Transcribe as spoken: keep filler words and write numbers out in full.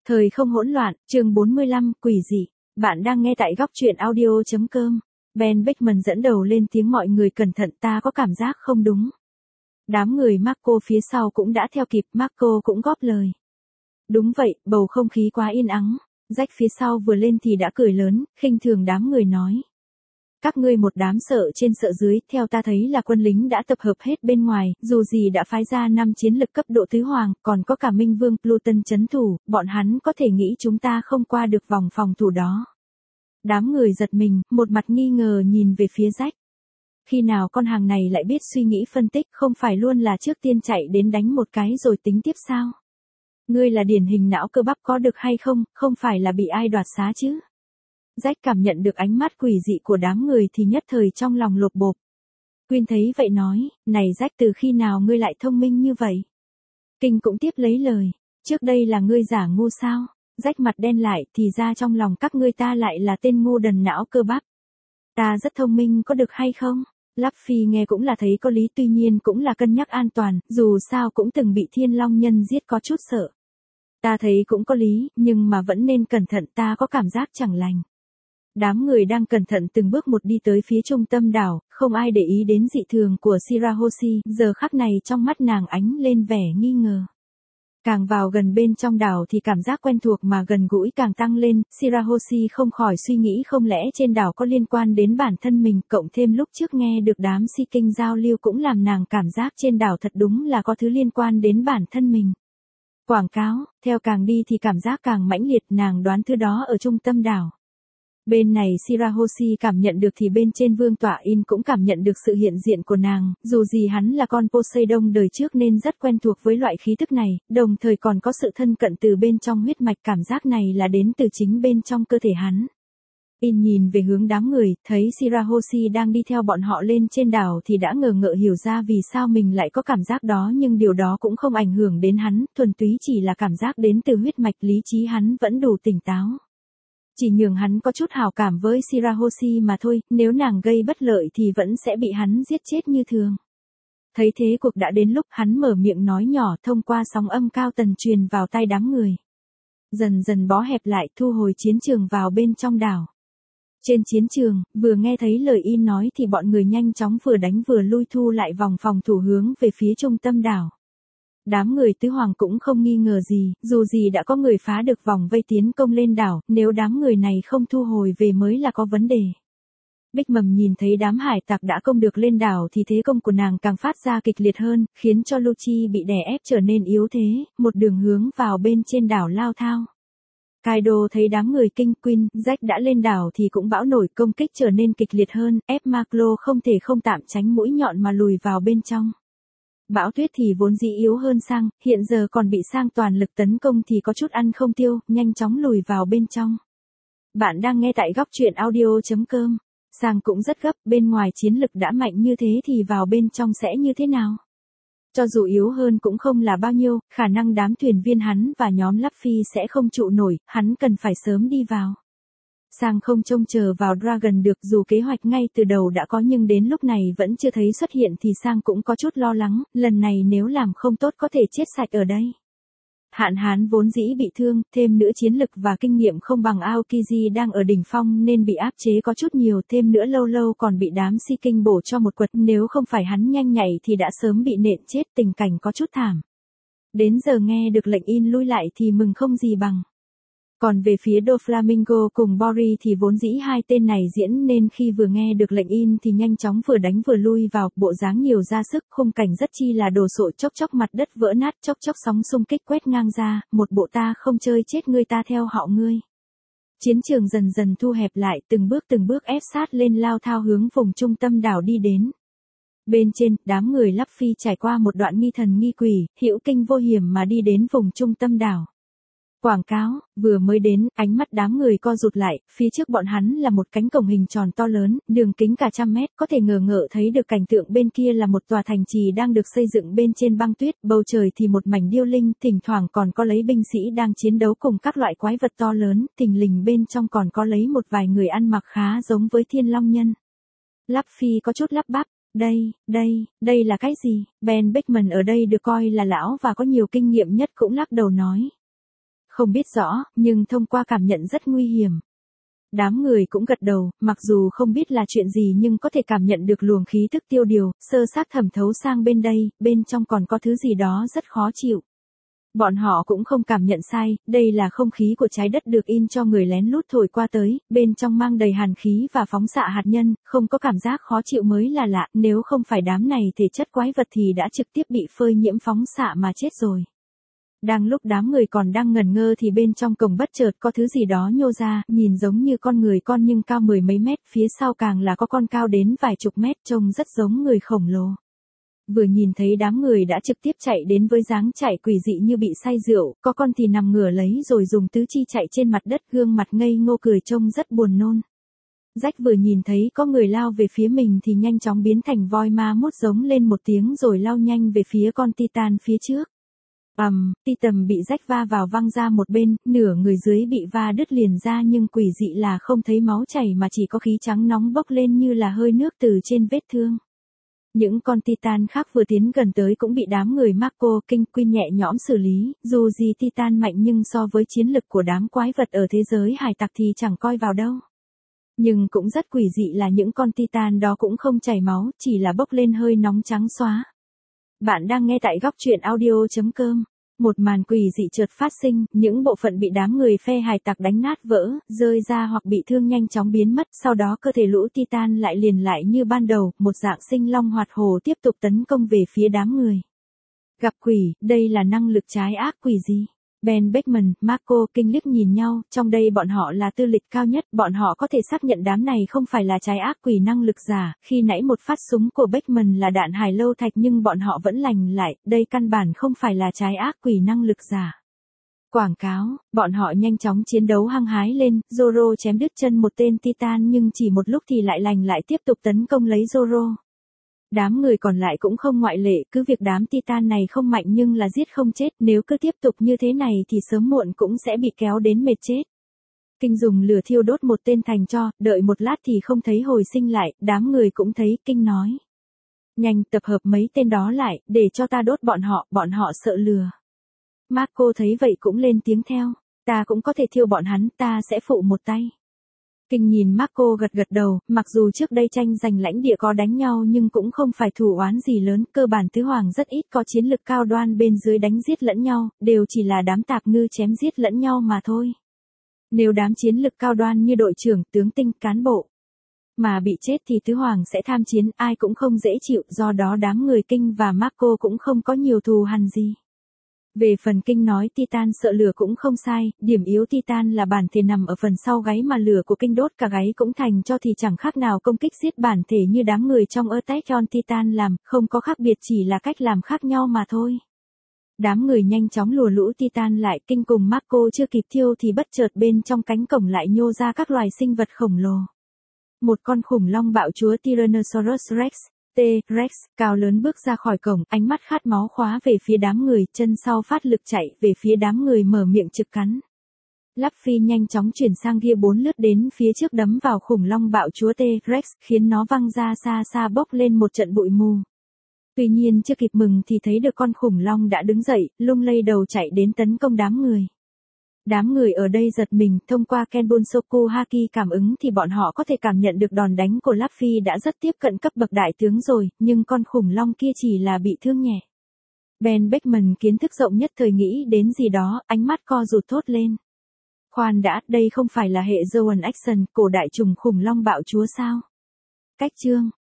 Thời không hỗn loạn, chương bốn mươi lăm, quỷ dị. Bạn đang nghe tại góc truyện audio.com. Ben Beckman dẫn đầu lên tiếng, mọi người cẩn thận, ta có cảm giác không đúng. Đám người Marco phía sau cũng đã theo kịp, Marco cũng góp lời. Đúng vậy, bầu không khí quá yên ắng. Jack phía sau vừa lên thì đã cười lớn, khinh thường đám người nói. Các ngươi một đám sợ trên sợ dưới, theo ta thấy là quân lính đã tập hợp hết bên ngoài, dù gì đã phái ra năm chiến lực cấp độ tứ hoàng, còn có cả Minh Vương, Pluton chấn thủ, bọn hắn có thể nghĩ chúng ta không qua được vòng phòng thủ đó. Đám người giật mình, một mặt nghi ngờ nhìn về phía Jack. Khi nào con hàng này lại biết suy nghĩ phân tích, không phải luôn là trước tiên chạy đến đánh một cái rồi tính tiếp sao? Ngươi là điển hình não cơ bắp có được hay không, không phải là bị ai đoạt xá chứ? Jack cảm nhận được ánh mắt quỷ dị của đám người thì nhất thời trong lòng lột bột. Quyên thấy vậy nói, này Jack, từ khi nào ngươi lại thông minh như vậy? Kinh cũng tiếp lấy lời, trước đây là ngươi giả ngu sao? Jack mặt đen lại, thì ra trong lòng các ngươi ta lại là tên ngu đần não cơ bắp. Ta rất thông minh có được hay không? Luffy nghe cũng là thấy có lý, tuy nhiên cũng là cân nhắc an toàn, dù sao cũng từng bị Thiên Long Nhân giết có chút sợ. Ta thấy cũng có lý, nhưng mà vẫn nên cẩn thận, ta có cảm giác chẳng lành. Đám người đang cẩn thận từng bước một đi tới phía trung tâm đảo, không ai để ý đến dị thường của Shirahoshi, giờ khắc này trong mắt nàng ánh lên vẻ nghi ngờ. Càng vào gần bên trong đảo thì cảm giác quen thuộc mà gần gũi càng tăng lên, Shirahoshi không khỏi suy nghĩ không lẽ trên đảo có liên quan đến bản thân mình, cộng thêm lúc trước nghe được đám si kinh giao lưu cũng làm nàng cảm giác trên đảo thật đúng là có thứ liên quan đến bản thân mình. Quảng cáo, theo càng đi thì cảm giác càng mãnh liệt, nàng đoán thứ đó ở trung tâm đảo. Bên này Shirahoshi cảm nhận được thì bên trên Vương Tọa In cũng cảm nhận được sự hiện diện của nàng, dù gì hắn là con Poseidon đời trước nên rất quen thuộc với loại khí tức này, đồng thời còn có sự thân cận từ bên trong huyết mạch, cảm giác này là đến từ chính bên trong cơ thể hắn. In nhìn về hướng đám người, thấy Shirahoshi đang đi theo bọn họ lên trên đảo thì đã ngờ ngợ hiểu ra vì sao mình lại có cảm giác đó, nhưng điều đó cũng không ảnh hưởng đến hắn, thuần túy chỉ là cảm giác đến từ huyết mạch, lý trí hắn vẫn đủ tỉnh táo. Chỉ nhường hắn có chút hào cảm với Shirahoshi mà thôi, nếu nàng gây bất lợi thì vẫn sẽ bị hắn giết chết như thường. Thấy thế cuộc đã đến lúc hắn mở miệng nói nhỏ thông qua sóng âm cao tần truyền vào tai đám người. Dần dần bó hẹp lại, thu hồi chiến trường vào bên trong đảo. Trên chiến trường, vừa nghe thấy lời In nói thì bọn người nhanh chóng vừa đánh vừa lui thu lại vòng phòng thủ hướng về phía trung tâm đảo. Đám người tứ hoàng cũng không nghi ngờ gì, dù gì đã có người phá được vòng vây tiến công lên đảo, nếu đám người này không thu hồi về mới là có vấn đề. Bích Mầm nhìn thấy đám hải tặc đã công được lên đảo thì thế công của nàng càng phát ra kịch liệt hơn, khiến cho Lucci bị đè ép trở nên yếu thế, một đường hướng vào bên trên đảo lao thao. Kaido thấy đám người kinh, Queen, Jack đã lên đảo thì cũng bão nổi, công kích trở nên kịch liệt hơn, ép Marco không thể không tạm tránh mũi nhọn mà lùi vào bên trong. Bão Tuyết thì vốn dĩ yếu hơn Sang, hiện giờ còn bị Sang toàn lực tấn công thì có chút ăn không tiêu, nhanh chóng lùi vào bên trong. Bạn đang nghe tại góc truyện audio.com. Sang cũng rất gấp, bên ngoài chiến lực đã mạnh như thế thì vào bên trong sẽ như thế nào? Cho dù yếu hơn cũng không là bao nhiêu, khả năng đám thuyền viên hắn và nhóm Luffy sẽ không trụ nổi, hắn cần phải sớm đi vào. Sang không trông chờ vào Dragon được, dù kế hoạch ngay từ đầu đã có nhưng đến lúc này vẫn chưa thấy xuất hiện thì Sang cũng có chút lo lắng, lần này nếu làm không tốt có thể chết sạch ở đây. Hạn Hán vốn dĩ bị thương, thêm nữa chiến lực và kinh nghiệm không bằng Aokiji đang ở đỉnh phong nên bị áp chế có chút nhiều, thêm nữa lâu lâu còn bị đám si kinh bổ cho một quật, nếu không phải hắn nhanh nhạy thì đã sớm bị nện chết, tình cảnh có chút thảm. Đến giờ nghe được lệnh In lui lại thì mừng không gì bằng. Còn về phía Doflamingo cùng Bori thì vốn dĩ hai tên này diễn nên khi vừa nghe được lệnh In thì nhanh chóng vừa đánh vừa lui vào, bộ dáng nhiều ra sức, khung cảnh rất chi là đồ sộ, chốc chốc mặt đất vỡ nát, chốc chốc sóng xung kích quét ngang ra, một bộ ta không chơi chết ngươi ta theo họ ngươi. Chiến trường dần dần thu hẹp lại, từng bước từng bước ép sát lên lao thao hướng vùng trung tâm đảo đi đến. Bên trên, đám người Luffy trải qua một đoạn nghi thần nghi quỷ, hữu kinh vô hiểm mà đi đến vùng trung tâm đảo. Quảng cáo, vừa mới đến, ánh mắt đám người co rụt lại, phía trước bọn hắn là một cánh cổng hình tròn to lớn, đường kính cả trăm mét, có thể ngờ ngợ thấy được cảnh tượng bên kia là một tòa thành trì đang được xây dựng bên trên băng tuyết, bầu trời thì một mảnh điêu linh, thỉnh thoảng còn có lấy binh sĩ đang chiến đấu cùng các loại quái vật to lớn, thình lình bên trong còn có lấy một vài người ăn mặc khá giống với Thiên Long Nhân. Luffy có chút lắp bắp. Đây, đây, đây là cái gì? Ben Beckman ở đây được coi là lão và có nhiều kinh nghiệm nhất cũng lắc đầu nói. Không biết rõ, nhưng thông qua cảm nhận rất nguy hiểm. Đám người cũng gật đầu, mặc dù không biết là chuyện gì nhưng có thể cảm nhận được luồng khí tức tiêu điều, sơ xác thẩm thấu sang bên đây, bên trong còn có thứ gì đó rất khó chịu. Bọn họ cũng không cảm nhận sai, đây là không khí của trái đất được in cho người lén lút thổi qua tới, bên trong mang đầy hàn khí và phóng xạ hạt nhân, không có cảm giác khó chịu mới là lạ, nếu không phải đám này thể chất quái vật thì đã trực tiếp bị phơi nhiễm phóng xạ mà chết rồi. Đang lúc đám người còn đang ngẩn ngơ thì bên trong cổng bất chợt có thứ gì đó nhô ra, nhìn giống như con người con nhưng cao mười mấy mét, phía sau càng là có con cao đến vài chục mét, trông rất giống người khổng lồ. Vừa nhìn thấy đám người đã trực tiếp chạy đến với dáng chạy quỷ dị như bị say rượu, có con thì nằm ngửa lấy rồi dùng tứ chi chạy trên mặt đất, gương mặt ngây ngô cười trông rất buồn nôn. Rách vừa nhìn thấy có người lao về phía mình thì nhanh chóng biến thành voi ma mút giống lên một tiếng rồi lao nhanh về phía con Titan phía trước. Ầm, um, Titan bị rách va vào văng ra một bên, nửa người dưới bị va đứt liền ra nhưng quỷ dị là không thấy máu chảy mà chỉ có khí trắng nóng bốc lên như là hơi nước từ trên vết thương. Những con Titan khác vừa tiến gần tới cũng bị đám người Marco King Queen nhẹ nhõm xử lý, dù gì Titan mạnh nhưng so với chiến lực của đám quái vật ở thế giới hải tặc thì chẳng coi vào đâu. Nhưng cũng rất quỷ dị là những con Titan đó cũng không chảy máu, chỉ là bốc lên hơi nóng trắng xóa. Bạn đang nghe tại góc truyện audio chấm com. Một màn quỷ dị chợt phát sinh, những bộ phận bị đám người phe hải tặc đánh nát vỡ, rơi ra hoặc bị thương nhanh chóng biến mất, sau đó cơ thể lũ Titan lại liền lại như ban đầu, một dạng sinh long hoạt hổ tiếp tục tấn công về phía đám người. Gặp quỷ, đây là năng lực trái ác quỷ gì? Ben Beckman, Marco King liếc nhìn nhau, trong đây bọn họ là tư lịch cao nhất, bọn họ có thể xác nhận đám này không phải là trái ác quỷ năng lực giả, khi nãy một phát súng của Beckman là đạn hải lâu thạch nhưng bọn họ vẫn lành lại, đây căn bản không phải là trái ác quỷ năng lực giả. Quảng cáo, bọn họ nhanh chóng chiến đấu hăng hái lên, Zoro chém đứt chân một tên Titan nhưng chỉ một lúc thì lại lành lại tiếp tục tấn công lấy Zoro. Đám người còn lại cũng không ngoại lệ, cứ việc đám Titan này không mạnh nhưng là giết không chết, nếu cứ tiếp tục như thế này thì sớm muộn cũng sẽ bị kéo đến mệt chết. Kinh dùng lửa thiêu đốt một tên thành tro, đợi một lát thì không thấy hồi sinh lại, đám người cũng thấy, Kinh nói. Nhanh tập hợp mấy tên đó lại, để cho ta đốt bọn họ, bọn họ sợ lửa. Marco thấy vậy cũng lên tiếng theo, ta cũng có thể thiêu bọn hắn, ta sẽ phụ một tay. Kinh nhìn Marco gật gật đầu, mặc dù trước đây tranh giành lãnh địa có đánh nhau nhưng cũng không phải thù oán gì lớn, cơ bản tứ hoàng rất ít có chiến lực cao đoan bên dưới đánh giết lẫn nhau, đều chỉ là đám tạp ngư chém giết lẫn nhau mà thôi. Nếu đám chiến lực cao đoan như đội trưởng, tướng tinh, cán bộ mà bị chết thì tứ hoàng sẽ tham chiến, ai cũng không dễ chịu, do đó đám người Kinh và Marco cũng không có nhiều thù hằn gì. Về phần Kinh nói Titan sợ lửa cũng không sai, điểm yếu Titan là bản thể nằm ở phần sau gáy mà lửa của Kinh đốt cả gáy cũng thành cho thì chẳng khác nào công kích giết bản thể như đám người trong Attack on Titan làm, không có khác biệt chỉ là cách làm khác nhau mà thôi. Đám người nhanh chóng lùa lũ Titan lại, Kinh cùng Marco chưa kịp thiêu thì bất chợt bên trong cánh cổng lại nhô ra các loài sinh vật khổng lồ. Một con khủng long bạo chúa Tyrannosaurus Rex, T-Rex, cao lớn bước ra khỏi cổng, ánh mắt khát máu khóa về phía đám người, chân sau phát lực chạy về phía đám người mở miệng trực cắn. Luffy nhanh chóng chuyển sang Gear bốn lướt đến phía trước đấm vào khủng long bạo chúa T-Rex, khiến nó văng ra xa xa bốc lên một trận bụi mù. Tuy nhiên chưa kịp mừng thì thấy được con khủng long đã đứng dậy, lung lay đầu chạy đến tấn công đám người. Đám người ở đây giật mình, thông qua Kenbunsoku Haki cảm ứng thì bọn họ có thể cảm nhận được đòn đánh của Luffy đã rất tiếp cận cấp bậc đại tướng rồi, nhưng con khủng long kia chỉ là bị thương nhẹ. Ben Beckman kiến thức rộng nhất thời nghĩ đến gì đó, ánh mắt co rụt thốt lên. Khoan đã, đây không phải là hệ Zoan Action, cổ đại trùng khủng long bạo chúa sao? Cách chương,